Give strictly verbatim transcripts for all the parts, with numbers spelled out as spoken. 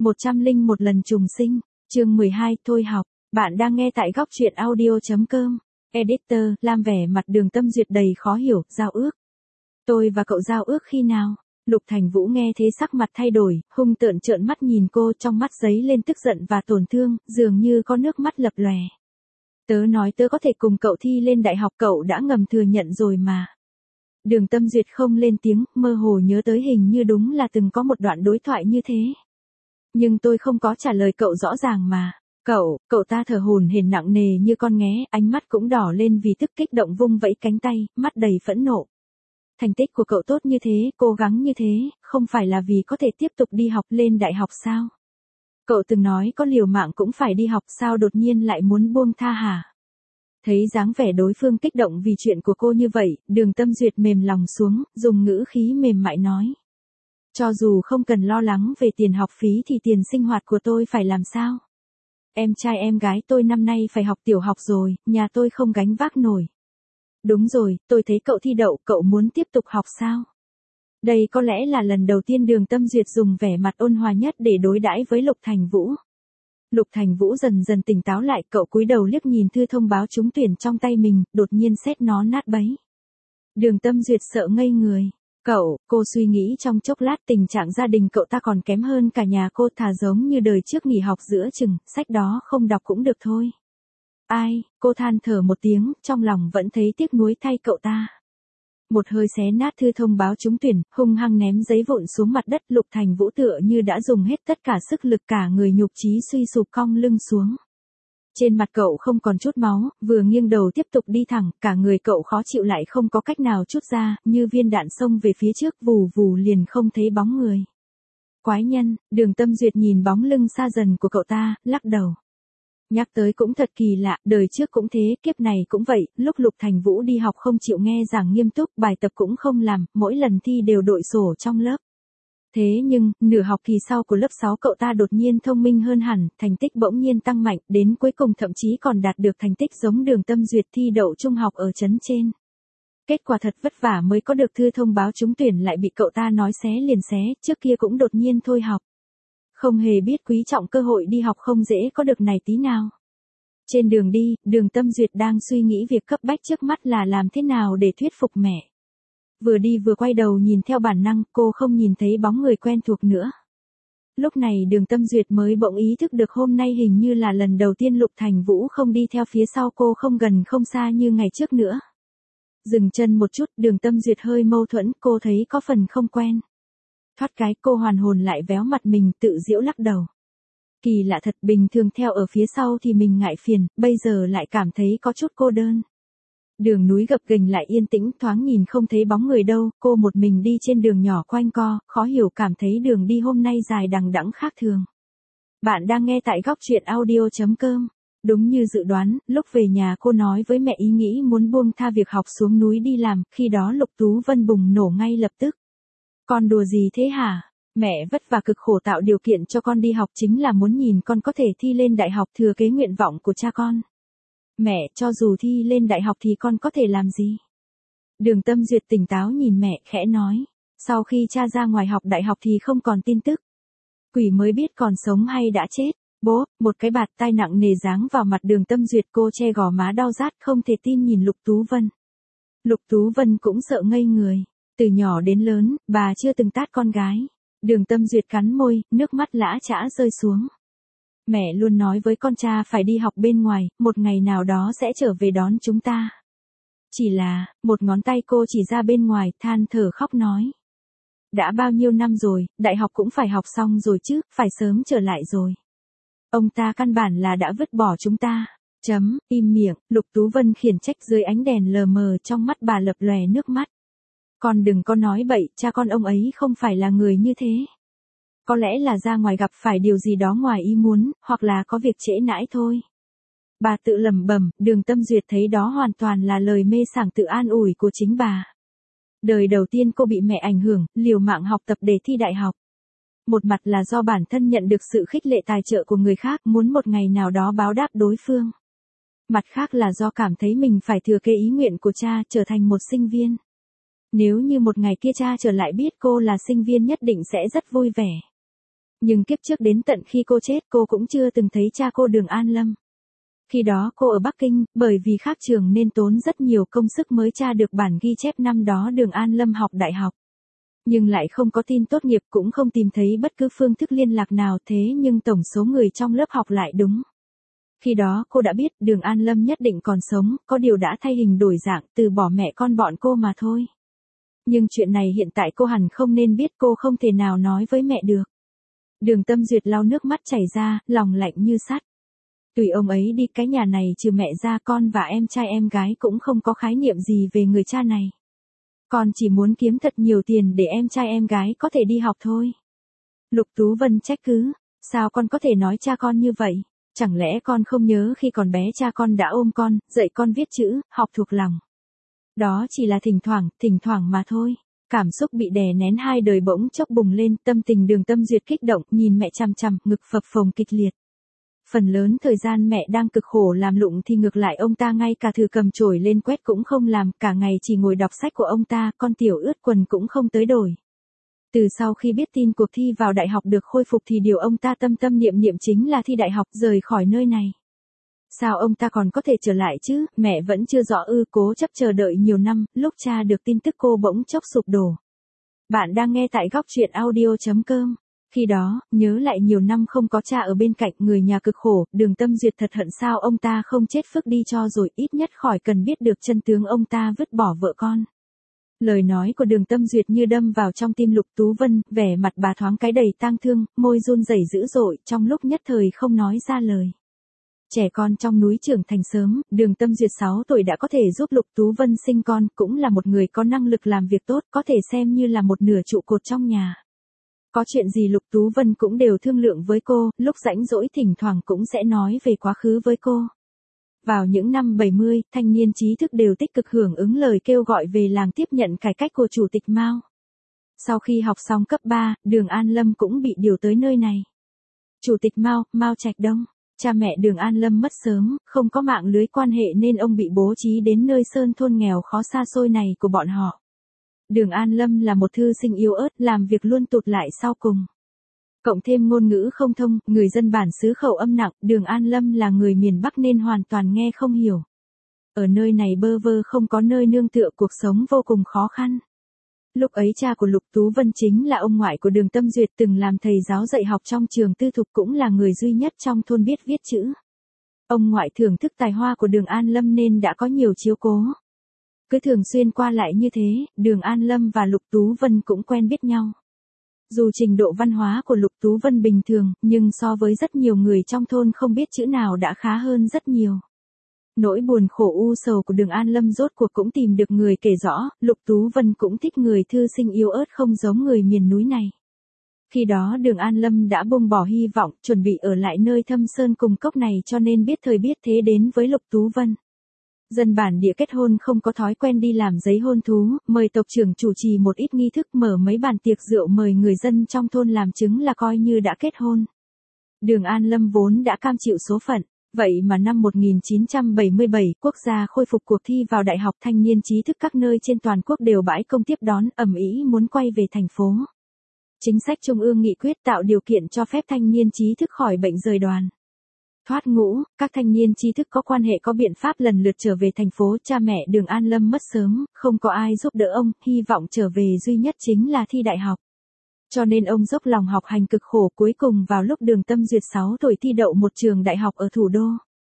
một trăm lẻ một lần trùng sinh, chương mười hai, thôi học. Bạn đang nghe tại góc truyện audio chấm com. Editor, Lam vẻ mặt Đường Tâm Duyệt đầy khó hiểu, giao ước. Tôi và cậu giao ước khi nào? Lục Thành Vũ nghe thế sắc mặt thay đổi, hung tợn trợn mắt nhìn cô, trong mắt giấy lên tức giận và tổn thương, dường như có nước mắt lập lòe. Tớ nói tớ có thể cùng cậu thi lên đại học, cậu đã ngầm thừa nhận rồi mà. Đường Tâm Duyệt không lên tiếng, mơ hồ nhớ tới hình như đúng là từng có một đoạn đối thoại như thế. Nhưng tôi không có trả lời cậu rõ ràng mà. Cậu, cậu ta thở hổn hển nặng nề như con nghé, ánh mắt cũng đỏ lên vì tức kích động, vung vẫy cánh tay, mắt đầy phẫn nộ. Thành tích của cậu tốt như thế, cố gắng như thế, không phải là vì có thể tiếp tục đi học lên đại học sao? Cậu từng nói có liều mạng cũng phải đi học, sao đột nhiên lại muốn buông tha hả? Thấy dáng vẻ đối phương kích động vì chuyện của cô như vậy, Đường Tâm Duyệt mềm lòng xuống, dùng ngữ khí mềm mại nói. Cho dù không cần lo lắng về tiền học phí thì tiền sinh hoạt của tôi phải làm sao? Em trai em gái tôi năm nay phải học tiểu học rồi, nhà tôi không gánh vác nổi. Đúng rồi, tôi thấy cậu thi đậu, cậu muốn tiếp tục học sao? Đây có lẽ là lần đầu tiên Đường Tâm Duyệt dùng vẻ mặt ôn hòa nhất để đối đãi với Lục Thành Vũ. Lục Thành Vũ dần dần tỉnh táo lại, cậu cúi đầu liếc nhìn thư thông báo trúng tuyển trong tay mình, đột nhiên xét nó nát bấy. Đường Tâm Duyệt sợ ngây người. Cậu, cô suy nghĩ trong chốc lát, tình trạng gia đình cậu ta còn kém hơn cả nhà cô, thà giống như đời trước nghỉ học giữa chừng, sách đó không đọc cũng được thôi. Ai, cô than thở một tiếng, trong lòng vẫn thấy tiếc nuối thay cậu ta. Một hơi xé nát thư thông báo trúng tuyển, hung hăng ném giấy vụn xuống mặt đất. Lục Thành Vũ tựa như đã dùng hết tất cả sức lực, cả người nhục chí suy sụp, cong lưng xuống. Trên mặt cậu không còn chút máu, vừa nghiêng đầu tiếp tục đi thẳng, cả người cậu khó chịu lại không có cách nào trút ra, như viên đạn xông về phía trước, vù vù liền không thấy bóng người. Quái nhân, Đường Tâm Duyệt nhìn bóng lưng xa dần của cậu ta, lắc đầu. Nhắc tới cũng thật kỳ lạ, đời trước cũng thế, kiếp này cũng vậy, lúc Lục Thành Vũ đi học không chịu nghe giảng nghiêm túc, bài tập cũng không làm, mỗi lần thi đều đội sổ trong lớp. Thế nhưng, nửa học kỳ sau của lớp sáu cậu ta đột nhiên thông minh hơn hẳn, thành tích bỗng nhiên tăng mạnh, đến cuối cùng thậm chí còn đạt được thành tích giống Đường Tâm Duyệt thi đậu trung học ở trấn trên. Kết quả thật vất vả mới có được thư thông báo trúng tuyển lại bị cậu ta nói xé liền xé, trước kia cũng đột nhiên thôi học. Không hề biết quý trọng cơ hội đi học không dễ có được này tí nào. Trên đường đi, Đường Tâm Duyệt đang suy nghĩ việc cấp bách trước mắt là làm thế nào để thuyết phục mẹ. Vừa đi vừa quay đầu nhìn theo bản năng, cô không nhìn thấy bóng người quen thuộc nữa. Lúc này Đường Tâm Duyệt mới bỗng ý thức được hôm nay hình như là lần đầu tiên Lục Thành Vũ không đi theo phía sau cô, không gần không xa như ngày trước nữa. Dừng chân một chút, Đường Tâm Duyệt hơi mâu thuẫn, cô thấy có phần không quen. Thoát cái cô hoàn hồn lại véo mặt mình, tự giễu lắc đầu. Kỳ lạ thật, bình thường theo ở phía sau thì mình ngại phiền, bây giờ lại cảm thấy có chút cô đơn. Đường núi gập ghềnh lại yên tĩnh, thoáng nhìn không thấy bóng người đâu, cô một mình đi trên đường nhỏ quanh co, khó hiểu cảm thấy đường đi hôm nay dài đằng đẵng khác thường. Bạn đang nghe tại góc truyện audio chấm com. Đúng như dự đoán, lúc về nhà cô nói với mẹ ý nghĩ muốn buông tha việc học xuống núi đi làm, khi đó Lục Tú Vân bùng nổ ngay lập tức. Con đùa gì thế hả? Mẹ vất vả cực khổ tạo điều kiện cho con đi học chính là muốn nhìn con có thể thi lên đại học, thừa kế nguyện vọng của cha con. Mẹ, cho dù thi lên đại học thì con có thể làm gì? Đường Tâm Duyệt tỉnh táo nhìn mẹ, khẽ nói. Sau khi cha ra ngoài học đại học thì không còn tin tức. Quỷ mới biết còn sống hay đã chết. Bố, một cái bạt tai nặng nề giáng vào mặt Đường Tâm Duyệt, cô che gò má đau rát không thể tin nhìn Lục Tú Vân. Lục Tú Vân cũng sợ ngây người. Từ nhỏ đến lớn, bà chưa từng tát con gái. Đường Tâm Duyệt cắn môi, nước mắt lã chã rơi xuống. Mẹ luôn nói với con cha phải đi học bên ngoài, một ngày nào đó sẽ trở về đón chúng ta. Chỉ là, một ngón tay cô chỉ ra bên ngoài, than thở khóc nói. Đã bao nhiêu năm rồi, đại học cũng phải học xong rồi chứ, phải sớm trở lại rồi. Ông ta căn bản là đã vứt bỏ chúng ta. Chấm, im miệng, Lục Tú Vân khiển trách dưới ánh đèn lờ mờ, trong mắt bà lập lòe nước mắt. Con đừng có nói bậy, cha con ông ấy không phải là người như thế. Có lẽ là ra ngoài gặp phải điều gì đó ngoài ý muốn, hoặc là có việc trễ nãi thôi. Bà tự lẩm bẩm, Đường Tâm Duyệt thấy đó hoàn toàn là lời mê sảng tự an ủi của chính bà. Đời đầu tiên cô bị mẹ ảnh hưởng, liều mạng học tập để thi đại học. Một mặt là do bản thân nhận được sự khích lệ tài trợ của người khác, muốn một ngày nào đó báo đáp đối phương. Mặt khác là do cảm thấy mình phải thừa kế ý nguyện của cha, trở thành một sinh viên. Nếu như một ngày kia cha trở lại biết cô là sinh viên nhất định sẽ rất vui vẻ. Nhưng kiếp trước đến tận khi cô chết cô cũng chưa từng thấy cha cô Đường An Lâm. Khi đó cô ở Bắc Kinh, bởi vì khác trường nên tốn rất nhiều công sức mới tra được bản ghi chép năm đó Đường An Lâm học đại học. Nhưng lại không có tin tốt nghiệp, cũng không tìm thấy bất cứ phương thức liên lạc nào, thế nhưng tổng số người trong lớp học lại đúng. Khi đó cô đã biết Đường An Lâm nhất định còn sống, có điều đã thay hình đổi dạng, từ bỏ mẹ con bọn cô mà thôi. Nhưng chuyện này hiện tại cô hẳn không nên biết, cô không thể nào nói với mẹ được. Đường Tâm Duyệt lau nước mắt chảy ra, lòng lạnh như sắt. Tùy ông ấy đi, cái nhà này trừ mẹ ra con và em trai em gái cũng không có khái niệm gì về người cha này. Con chỉ muốn kiếm thật nhiều tiền để em trai em gái có thể đi học thôi. Lục Tú Vân trách cứ, sao con có thể nói cha con như vậy? Chẳng lẽ con không nhớ khi còn bé cha con đã ôm con, dạy con viết chữ, học thuộc lòng. Đó chỉ là thỉnh thoảng, thỉnh thoảng mà thôi. Cảm xúc bị đè nén hai đời bỗng chốc bùng lên, tâm tình Đường Tâm Duyệt kích động, nhìn mẹ chằm chằm, ngực phập phồng kịch liệt. Phần lớn thời gian mẹ đang cực khổ làm lụng thì ngược lại ông ta ngay cả thử cầm chổi lên quét cũng không làm, cả ngày chỉ ngồi đọc sách của ông ta, con tiểu ướt quần cũng không tới đổi. Từ sau khi biết tin cuộc thi vào đại học được khôi phục thì điều ông ta tâm tâm niệm niệm chính là thi đại học, rời khỏi nơi này. Sao ông ta còn có thể trở lại chứ, mẹ vẫn chưa rõ ư, cố chấp chờ đợi nhiều năm, lúc cha được tin tức cô bỗng chốc sụp đổ. Bạn đang nghe tại góc truyện audio chấm com. Khi đó, nhớ lại nhiều năm không có cha ở bên cạnh, người nhà cực khổ, Đường Tâm Duyệt thật hận sao ông ta không chết phức đi cho rồi, ít nhất khỏi cần biết được chân tướng ông ta vứt bỏ vợ con. Lời nói của Đường Tâm Duyệt như đâm vào trong tim Lục Tú Vân, vẻ mặt bà thoáng cái đầy tang thương, môi run rẩy dữ dội, trong lúc nhất thời không nói ra lời. Trẻ con trong núi trưởng thành sớm, Đường Tâm Duyệt sáu tuổi đã có thể giúp Lục Tú Vân sinh con, cũng là một người có năng lực làm việc tốt, có thể xem như là một nửa trụ cột trong nhà. Có chuyện gì Lục Tú Vân cũng đều thương lượng với cô, lúc rảnh rỗi thỉnh thoảng cũng sẽ nói về quá khứ với cô. Vào những năm bảy mươi, thanh niên trí thức đều tích cực hưởng ứng lời kêu gọi về làng tiếp nhận cải cách của Chủ tịch Mao. Sau khi học xong cấp ba, Đường An Lâm cũng bị điều tới nơi này. Chủ tịch Mao, Mao Trạch Đông, cha mẹ Đường An Lâm mất sớm, không có mạng lưới quan hệ nên ông bị bố trí đến nơi sơn thôn nghèo khó xa xôi này của bọn họ. Đường An Lâm là một thư sinh yếu ớt, làm việc luôn tụt lại sau cùng. Cộng thêm ngôn ngữ không thông, người dân bản xứ khẩu âm nặng, Đường An Lâm là người miền Bắc nên hoàn toàn nghe không hiểu. Ở nơi này bơ vơ không có nơi nương tựa, cuộc sống vô cùng khó khăn. Lúc ấy cha của Lục Tú Vân chính là ông ngoại của Đường Tâm Duyệt, từng làm thầy giáo dạy học trong trường tư thục, cũng là người duy nhất trong thôn biết viết chữ. Ông ngoại thưởng thức tài hoa của Đường An Lâm nên đã có nhiều chiếu cố. Cứ thường xuyên qua lại như thế, Đường An Lâm và Lục Tú Vân cũng quen biết nhau. Dù trình độ văn hóa của Lục Tú Vân bình thường, nhưng so với rất nhiều người trong thôn không biết chữ nào đã khá hơn rất nhiều. Nỗi buồn khổ u sầu của Đường An Lâm rốt cuộc cũng tìm được người kể rõ, Lục Tú Vân cũng thích người thư sinh yếu ớt không giống người miền núi này. Khi đó Đường An Lâm đã buông bỏ hy vọng, chuẩn bị ở lại nơi thâm sơn cùng cốc này, cho nên biết thời biết thế đến với Lục Tú Vân. Dân bản địa kết hôn không có thói quen đi làm giấy hôn thú, mời tộc trưởng chủ trì một ít nghi thức, mở mấy bàn tiệc rượu mời người dân trong thôn làm chứng là coi như đã kết hôn. Đường An Lâm vốn đã cam chịu số phận, vậy mà năm một nghìn chín trăm bảy mươi bảy, quốc gia khôi phục cuộc thi vào đại học, thanh niên trí thức các nơi trên toàn quốc đều bãi công tiếp đón, ầm ĩ muốn quay về thành phố. Chính sách trung ương nghị quyết tạo điều kiện cho phép thanh niên trí thức khỏi bệnh rời đoàn. Thoát ngũ, các thanh niên trí thức có quan hệ có biện pháp lần lượt trở về thành phố, cha mẹ Đường An Lâm mất sớm, không có ai giúp đỡ ông, hy vọng trở về duy nhất chính là thi đại học. Cho nên ông dốc lòng học hành cực khổ, cuối cùng vào lúc Đường Tâm Duyệt sáu tuổi thi đậu một trường đại học ở thủ đô.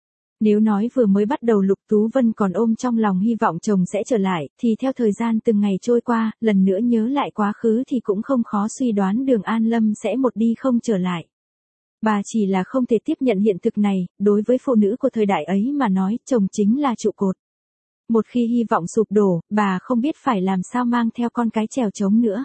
Nếu nói vừa mới bắt đầu Lục Tú Vân còn ôm trong lòng hy vọng chồng sẽ trở lại, thì theo thời gian từng ngày trôi qua, lần nữa nhớ lại quá khứ thì cũng không khó suy đoán Đường An Lâm sẽ một đi không trở lại. Bà chỉ là không thể tiếp nhận hiện thực này, đối với phụ nữ của thời đại ấy mà nói, chồng chính là trụ cột. Một khi hy vọng sụp đổ, bà không biết phải làm sao mang theo con cái trèo trống nữa.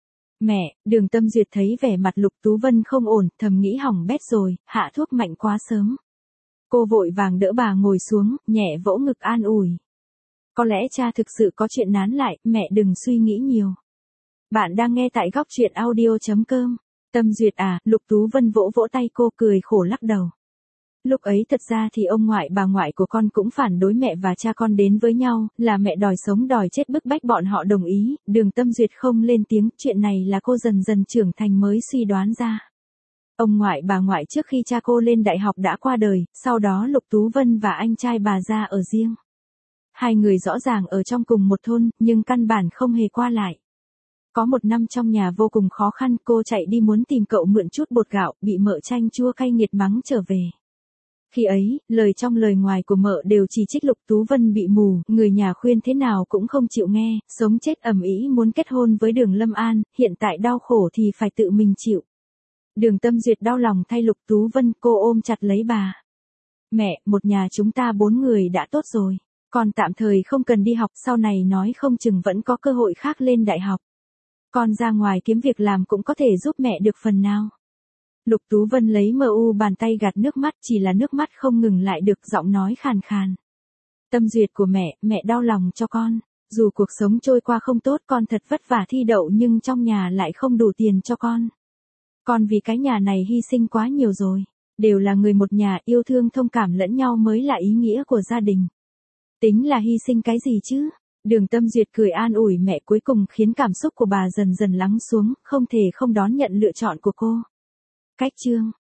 Mẹ, Đường Tâm Duyệt thấy vẻ mặt Lục Tú Vân không ổn, thầm nghĩ hỏng bét rồi, hạ thuốc mạnh quá sớm. Cô vội vàng đỡ bà ngồi xuống, nhẹ vỗ ngực an ủi. Có lẽ cha thực sự có chuyện nán lại, mẹ đừng suy nghĩ nhiều. Bạn đang nghe tại góc truyện audio chấm com. Tâm Duyệt à, Lục Tú Vân vỗ vỗ tay cô, cười khổ lắc đầu. Lúc ấy thật ra thì ông ngoại bà ngoại của con cũng phản đối mẹ và cha con đến với nhau, là mẹ đòi sống đòi chết bức bách bọn họ đồng ý. Đường Tâm Duyệt không lên tiếng, chuyện này là cô dần dần trưởng thành mới suy đoán ra. Ông ngoại bà ngoại trước khi cha cô lên đại học đã qua đời, sau đó Lục Tú Vân và anh trai bà ra ở riêng. Hai người rõ ràng ở trong cùng một thôn, nhưng căn bản không hề qua lại. Có một năm trong nhà vô cùng khó khăn, cô chạy đi muốn tìm cậu mượn chút bột gạo, bị mợ chanh chua cay nghiệt mắng trở về. Khi ấy, lời trong lời ngoài của mợ đều chỉ trích Lục Tú Vân bị mù, người nhà khuyên thế nào cũng không chịu nghe, sống chết ầm ĩ muốn kết hôn với Đường Lâm An, hiện tại đau khổ thì phải tự mình chịu. Đường Tâm Duyệt đau lòng thay Lục Tú Vân, cô ôm chặt lấy bà. Mẹ, một nhà chúng ta bốn người đã tốt rồi, con tạm thời không cần đi học, sau này nói không chừng vẫn có cơ hội khác lên đại học. Con ra ngoài kiếm việc làm cũng có thể giúp mẹ được phần nào. Lục Tú Vân lấy mờ u bàn tay gạt nước mắt, chỉ là nước mắt không ngừng lại được, giọng nói khàn khàn. Tâm Duyệt của mẹ, mẹ đau lòng cho con. Dù cuộc sống trôi qua không tốt, con thật vất vả thi đậu nhưng trong nhà lại không đủ tiền cho con. Con vì cái nhà này hy sinh quá nhiều rồi. Đều là người một nhà, yêu thương thông cảm lẫn nhau mới là ý nghĩa của gia đình. Tính là hy sinh cái gì chứ? Đường Tâm Duyệt cười an ủi mẹ, cuối cùng khiến cảm xúc của bà dần dần lắng xuống, không thể không đón nhận lựa chọn của cô. Cách chương